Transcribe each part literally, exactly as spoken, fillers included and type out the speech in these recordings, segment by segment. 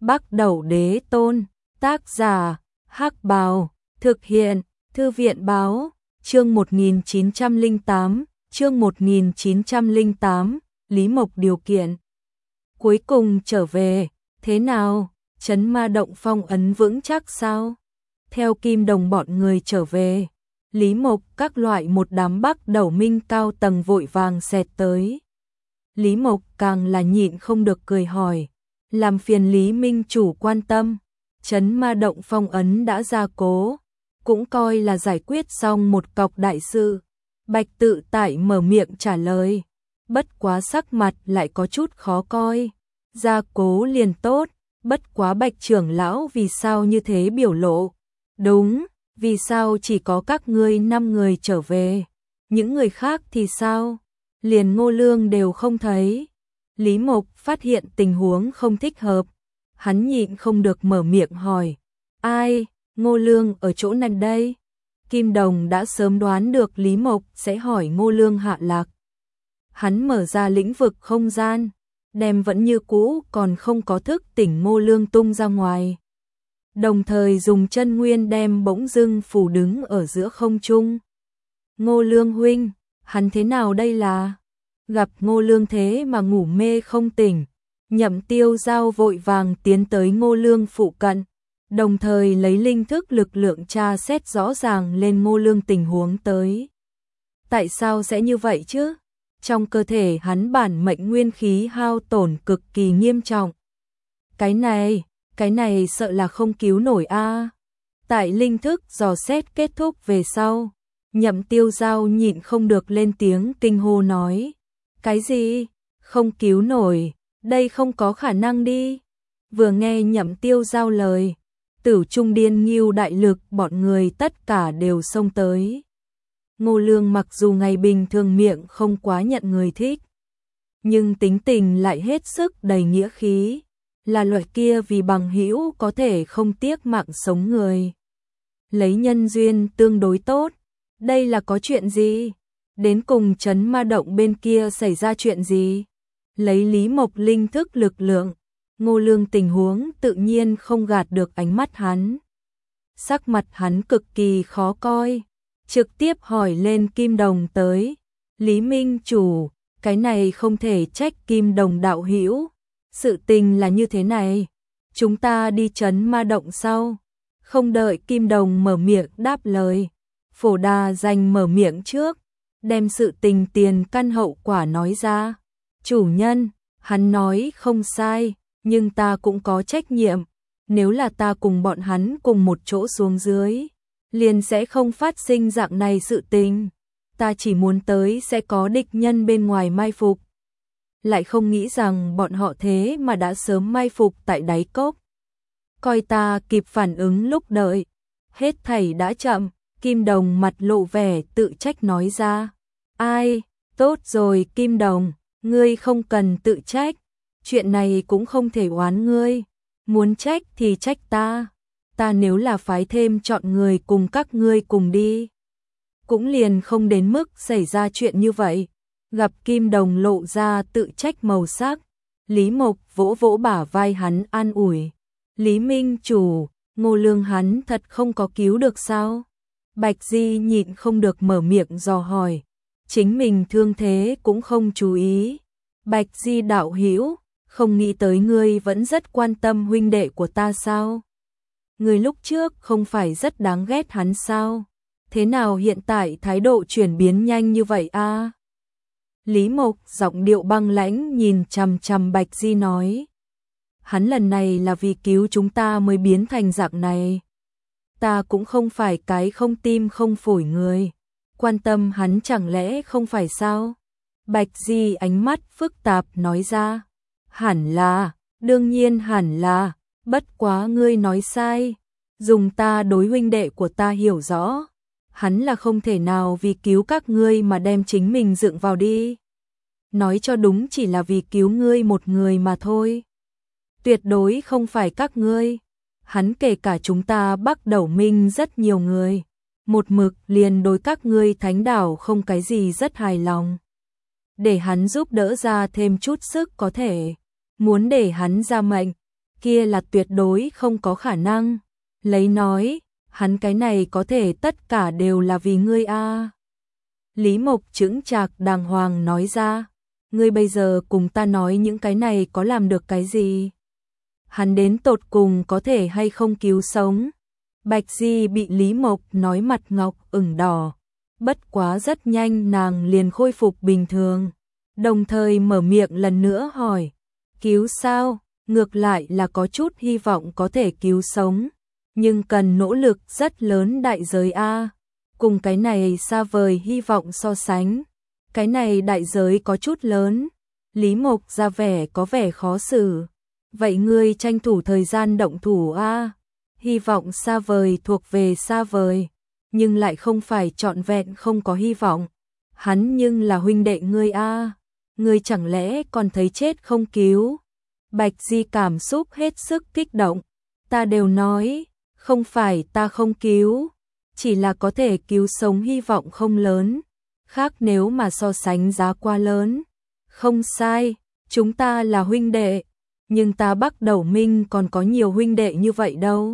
Bắc Đẩu Đế Tôn, tác giả, Hắc Bào, thực hiện, Thư viện Báo, chương một nghìn chín trăm lẻ tám, chương một nghìn chín trăm lẻ tám, Lý Mộc điều kiện. Cuối cùng trở về, thế nào, trấn Ma Động phong ấn vững chắc sao? Theo Kim Đồng bọn người trở về, Lý Mộc các loại một đám Bắc Đẩu Minh cao tầng vội vàng xẹt tới. Lý Mộc càng là nhịn không được cười hỏi, làm phiền Lý Minh chủ quan tâm, trấn Ma Động phong ấn đã gia cố, cũng coi là giải quyết xong một cọc đại sự. Bạch Tự Tại mở miệng trả lời, bất quá sắc mặt lại có chút khó coi. Gia cố liền tốt, bất quá Bạch trưởng lão vì sao như thế biểu lộ? Đúng, vì sao chỉ có các ngươi năm người trở về, những người khác thì sao? Liền Ngô Lương đều không thấy. Lý Mộc phát hiện tình huống không thích hợp, hắn nhịn không được mở miệng hỏi, ai, Ngô Lương ở chỗ này đây? Kim Đồng đã sớm đoán được Lý Mộc sẽ hỏi Ngô Lương hạ lạc. Hắn mở ra lĩnh vực không gian, đem vẫn như cũ còn không có thức tỉnh Ngô Lương tung ra ngoài. Đồng thời dùng chân nguyên đem bỗng dưng phủ đứng ở giữa không trung. Ngô Lương huynh, hắn thế nào đây là? Gặp Ngô Lương thế mà ngủ mê không tỉnh, Nhậm Tiêu Giao vội vàng tiến tới Ngô Lương phụ cận, đồng thời lấy linh thức lực lượng tra xét rõ ràng lên Ngô Lương tình huống tới. Tại sao sẽ như vậy chứ? Trong cơ thể hắn bản mệnh nguyên khí hao tổn cực kỳ nghiêm trọng. Cái này, cái này sợ là không cứu nổi a. À. Tại linh thức dò xét kết thúc về sau, Nhậm Tiêu Giao nhịn không được lên tiếng kinh hô nói. Cái gì? Không cứu nổi, đây không có khả năng đi. Vừa nghe Nhậm Tiêu Giao lời, Tử Trung Điên Ngưu đại lực bọn người tất cả đều xông tới. Ngô Lương mặc dù ngày bình thường miệng không quá nhận người thích, nhưng tính tình lại hết sức đầy nghĩa khí, là loại kia vì bằng hữu có thể không tiếc mạng sống người. Lấy nhân duyên tương đối tốt, đây là có chuyện gì? Đến cùng trấn Ma Động bên kia xảy ra chuyện gì? Lấy Lý Mộc linh thức lực lượng, Ngô Lương tình huống tự nhiên không gạt được ánh mắt hắn. Sắc mặt hắn cực kỳ khó coi, trực tiếp hỏi lên Kim Đồng tới. Lý Minh chủ, cái này không thể trách Kim Đồng đạo hữu. Sự tình là như thế này, chúng ta đi trấn Ma Động sau. Không đợi Kim Đồng mở miệng đáp lời, Phổ Đà dành mở miệng trước, đem sự tình tiền căn hậu quả nói ra. Chủ nhân, hắn nói không sai, nhưng ta cũng có trách nhiệm. Nếu là ta cùng bọn hắn cùng một chỗ xuống dưới, liền sẽ không phát sinh dạng này sự tình. Ta chỉ muốn tới sẽ có địch nhân bên ngoài mai phục. Lại không nghĩ rằng bọn họ thế mà đã sớm mai phục tại đáy cốc. Coi ta kịp phản ứng lúc đợi, hết thảy đã chậm. Kim Đồng mặt lộ vẻ tự trách nói ra. Ai, tốt rồi Kim Đồng, ngươi không cần tự trách. Chuyện này cũng không thể oán ngươi. Muốn trách thì trách ta. Ta nếu là phái thêm chọn người cùng các ngươi cùng đi, cũng liền không đến mức xảy ra chuyện như vậy. Gặp Kim Đồng lộ ra tự trách màu sắc, Lý Mộc vỗ vỗ bả vai hắn an ủi. Lý Minh chủ, Ngô Lương hắn thật không có cứu được sao? Bạch Di nhịn không được mở miệng dò hỏi, chính mình thương thế cũng không chú ý. Bạch Di đạo hữu, không nghĩ tới ngươi vẫn rất quan tâm huynh đệ của ta sao? Ngươi lúc trước không phải rất đáng ghét hắn sao? Thế nào hiện tại thái độ chuyển biến nhanh như vậy a? À? Lý Mộc giọng điệu băng lãnh nhìn chằm chằm Bạch Di nói. Hắn lần này là vì cứu chúng ta mới biến thành dạng này. Ta cũng không phải cái không tim không phổi người. Quan tâm hắn chẳng lẽ không phải sao? Bạch Di ánh mắt phức tạp nói ra. Hẳn là, đương nhiên hẳn là, bất quá ngươi nói sai. Dùng ta đối huynh đệ của ta hiểu rõ. Hắn là không thể nào vì cứu các ngươi mà đem chính mình dựng vào đi. Nói cho đúng chỉ là vì cứu ngươi một người mà thôi. Tuyệt đối không phải các ngươi. Hắn kể cả chúng ta Bắc Đẩu Minh rất nhiều người. Một mực liền đối các ngươi thánh đảo không cái gì rất hài lòng. Để hắn giúp đỡ ra thêm chút sức có thể. Muốn để hắn ra mệnh. kia là tuyệt đối không có khả năng. Lấy nói, hắn cái này có thể tất cả đều là vì ngươi a. Lý Mộc chững chạc đàng hoàng nói ra, ngươi bây giờ cùng ta nói những cái này có làm được cái gì? Hắn đến tột cùng có thể hay không cứu sống? Bạch Di bị Lý Mộc nói mặt ngọc ửng đỏ, bất quá rất nhanh nàng liền khôi phục bình thường, đồng thời mở miệng lần nữa hỏi, cứu sao? Ngược lại là có chút hy vọng có thể cứu sống, nhưng cần nỗ lực rất lớn đại giới a. Cùng cái này xa vời hy vọng so sánh, cái này đại giới có chút lớn. Lý Mộc ra vẻ có vẻ khó xử. Vậy ngươi tranh thủ thời gian động thủ a. Hy vọng xa vời thuộc về xa vời, nhưng lại không phải trọn vẹn không có hy vọng. Hắn nhưng là huynh đệ ngươi a, ngươi chẳng lẽ còn thấy chết không cứu? Bạch Di cảm xúc hết sức kích động. Ta đều nói, không phải ta không cứu, chỉ là có thể cứu sống hy vọng không lớn. Khác nếu mà so sánh giá quá lớn. Không sai, chúng ta là huynh đệ, nhưng ta Bắc Đầu Minh còn có nhiều huynh đệ như vậy đâu.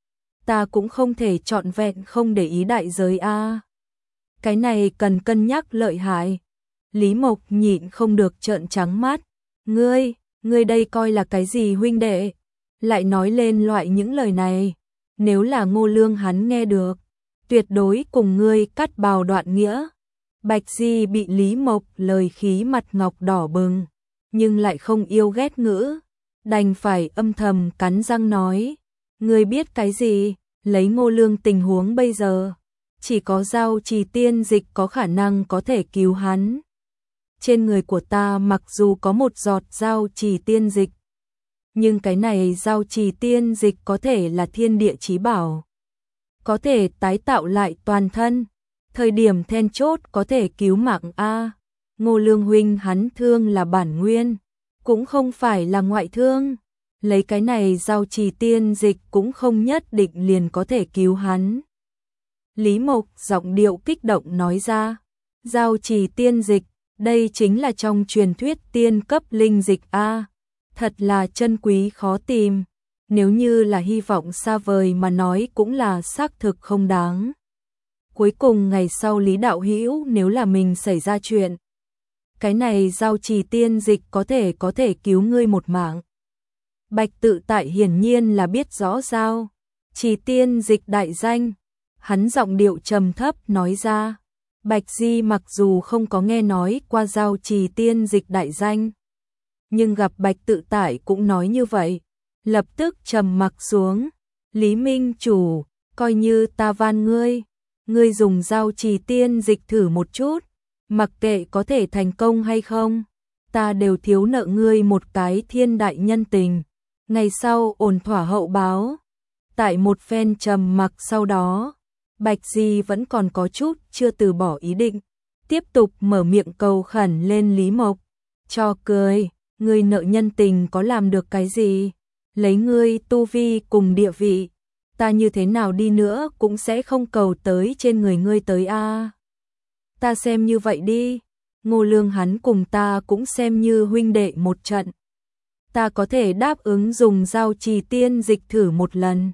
Ta cũng không thể trọn vẹn không để ý đại giới a. Cái này cần cân nhắc lợi hại. Lý Mộc nhịn không được trợn trắng mắt. Ngươi, ngươi đây coi là cái gì huynh đệ? Lại nói lên loại những lời này. Nếu là Ngô Lương hắn nghe được, tuyệt đối cùng ngươi cắt bào đoạn nghĩa. Bạch Di bị Lý Mộc lời khí mặt ngọc đỏ bừng, nhưng lại không yêu ghét ngữ, đành phải âm thầm cắn răng nói, ngươi biết cái gì, lấy Ngô Lương tình huống bây giờ, chỉ có Giao Trì tiên dịch có khả năng có thể cứu hắn. Trên người của ta mặc dù có một giọt Giao Trì tiên dịch, nhưng cái này Giao Trì tiên dịch có thể là thiên địa chí bảo, có thể tái tạo lại toàn thân, thời điểm then chốt có thể cứu mạng a. Ngô Lương huynh hắn thương là bản nguyên, cũng không phải là ngoại thương, lấy cái này Giao Trì tiên dịch cũng không nhất định liền có thể cứu hắn. Lý Mộc giọng điệu kích động nói ra, Giao Trì tiên dịch, đây chính là trong truyền thuyết tiên cấp linh dịch a, thật là chân quý khó tìm, nếu như là hy vọng xa vời mà nói cũng là xác thực không đáng. Cuối cùng ngày sau Lý đạo hữu nếu là mình xảy ra chuyện, cái này Giao Trì tiên dịch có thể có thể cứu ngươi một mạng. Bạch Tự Tại hiển nhiên là biết rõ Giao Trì tiên dịch đại danh, hắn giọng điệu trầm thấp nói ra. Bạch Di mặc dù không có nghe nói qua Giao Trì tiên dịch đại danh, nhưng gặp Bạch Tự Tại cũng nói như vậy, lập tức trầm mặc xuống. Lý Minh chủ, coi như ta van ngươi, ngươi dùng Giao Trì tiên dịch thử một chút, mặc kệ có thể thành công hay không, ta đều thiếu nợ ngươi một cái thiên đại nhân tình, ngày sau ổn thỏa hậu báo. Tại một phen trầm mặc sau đó, Bạch Di vẫn còn có chút chưa từ bỏ ý định, tiếp tục mở miệng cầu khẩn lên Lý Mộc, cho cười, ngươi nợ nhân tình có làm được cái gì, lấy ngươi tu vi cùng địa vị, ta như thế nào đi nữa cũng sẽ không cầu tới trên người ngươi tới a. Ta xem như vậy đi, Ngô Lương hắn cùng ta cũng xem như huynh đệ một trận. Ta có thể đáp ứng dùng Giao Trì tiên dịch thử một lần.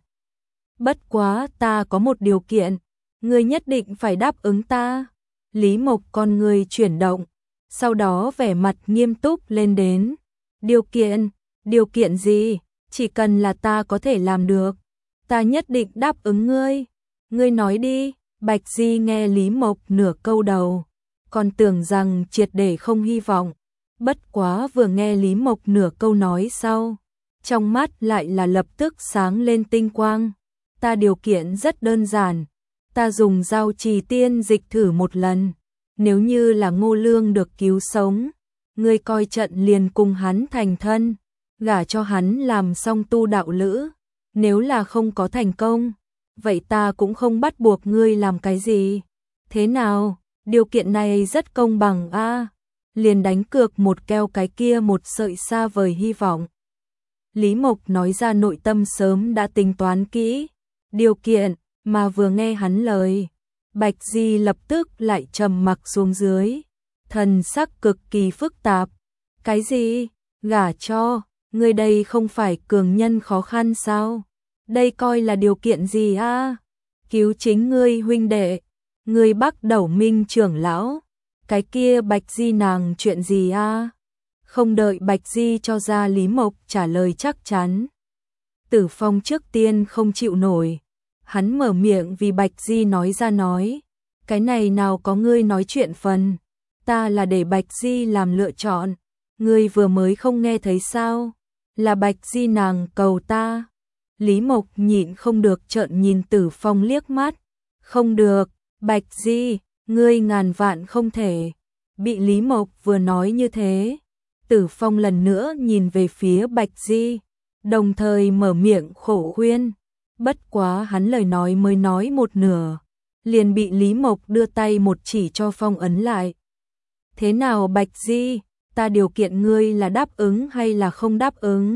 Bất quá ta có một điều kiện, ngươi nhất định phải đáp ứng ta. Lý Mộc con người chuyển động, sau đó vẻ mặt nghiêm túc lên đến. Điều kiện, điều kiện gì? Chỉ cần là ta có thể làm được, ta nhất định đáp ứng ngươi. Ngươi nói đi. Bạch Di nghe Lý Mộc nửa câu đầu, còn tưởng rằng triệt để không hy vọng. Bất quá vừa nghe Lý Mộc nửa câu nói sau, trong mắt lại là lập tức sáng lên tinh quang. Ta điều kiện rất đơn giản, ta dùng Giao Trì tiên dịch thử một lần, nếu như là Ngô Lương được cứu sống, ngươi coi trận liền cùng hắn thành thân, gả cho hắn làm song tu đạo lữ. Nếu là không có thành công, vậy ta cũng không bắt buộc ngươi làm cái gì. Thế nào, điều kiện này rất công bằng a. Liền đánh cược một keo cái kia một sợi xa vời hy vọng. Lý Mộc nói ra nội tâm sớm đã tính toán kỹ điều kiện, mà vừa nghe hắn lời, Bạch Di lập tức lại trầm mặc xuống dưới, thần sắc cực kỳ phức tạp. Cái gì? Gả cho? Ngươi đây không phải cường nhân khó khăn sao? Đây coi là điều kiện gì a? Cứu chính ngươi huynh đệ, ngươi Bắc Đẩu Minh trưởng lão, cái kia Bạch Di nàng chuyện gì a? Không đợi Bạch Di cho ra Lý Mộc trả lời chắc chắn. Tử Phong trước tiên không chịu nổi, hắn mở miệng vì Bạch Di nói ra nói, cái này nào có ngươi nói chuyện phần, ta là để Bạch Di làm lựa chọn, ngươi vừa mới không nghe thấy sao, là Bạch Di nàng cầu ta. Lý Mộc nhịn không được trợn nhìn Tử Phong liếc mắt, không được, Bạch Di, ngươi ngàn vạn không thể. Bị Lý Mộc vừa nói như thế, Tử Phong lần nữa nhìn về phía Bạch Di, đồng thời mở miệng khổ khuyên. Bất quá hắn lời nói mới nói một nửa, liền bị Lý Mộc đưa tay một chỉ cho phong ấn lại. Thế nào Bạch Di, ta điều kiện ngươi là đáp ứng hay là không đáp ứng?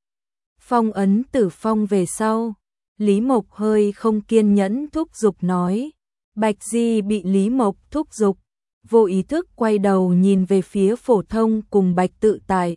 Phong ấn Tử Phong về sau, Lý Mộc hơi không kiên nhẫn thúc giục nói. Bạch Di bị Lý Mộc thúc giục, vô ý thức quay đầu nhìn về phía Phổ Thông cùng Bạch Tự Tại.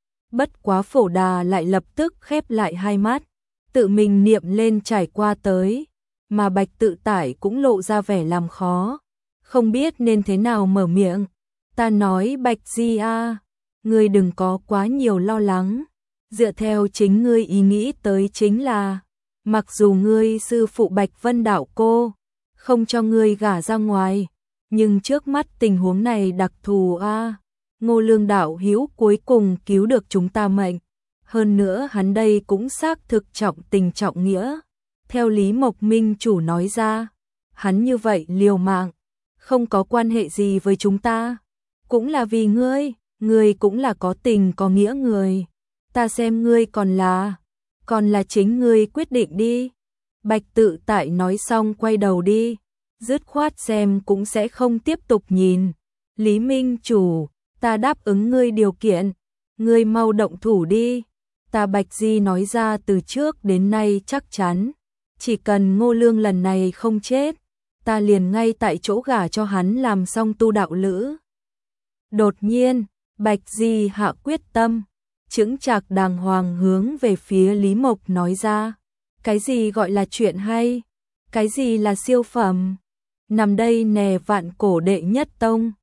Bất quá Phổ Đà lại lập tức khép lại hai mắt, tự mình niệm lên trải qua tới, mà Bạch Tự Tại cũng lộ ra vẻ làm khó, không biết nên thế nào mở miệng. Ta nói Bạch Di a, ngươi đừng có quá nhiều lo lắng, dựa theo chính ngươi ý nghĩ tới chính là, mặc dù ngươi sư phụ Bạch Vân Đạo cô không cho ngươi gả ra ngoài, nhưng trước mắt tình huống này đặc thù a, Ngô Lương đạo hữu cuối cùng cứu được chúng ta mệnh, hơn nữa hắn đây cũng xác thực trọng tình trọng nghĩa. Theo Lý Mộc Minh chủ nói ra, hắn như vậy liều mạng, không có quan hệ gì với chúng ta, cũng là vì ngươi, ngươi cũng là có tình có nghĩa người, ta xem ngươi còn là, còn là chính ngươi quyết định đi. Bạch Tự Tại nói xong quay đầu đi, dứt khoát xem cũng sẽ không tiếp tục nhìn. Lý Minh chủ, ta đáp ứng ngươi điều kiện, ngươi mau động thủ đi. Ta Bạch Di nói ra từ trước đến nay chắc chắn, chỉ cần Ngô Lương lần này không chết, ta liền ngay tại chỗ gả cho hắn làm xong tu đạo lữ. Đột nhiên, Bạch Di hạ quyết tâm, chững chạc đàng hoàng hướng về phía Lý Mộc nói ra. Cái gì gọi là chuyện hay? Cái gì là siêu phẩm? Nằm đây nè vạn cổ đệ nhất tông,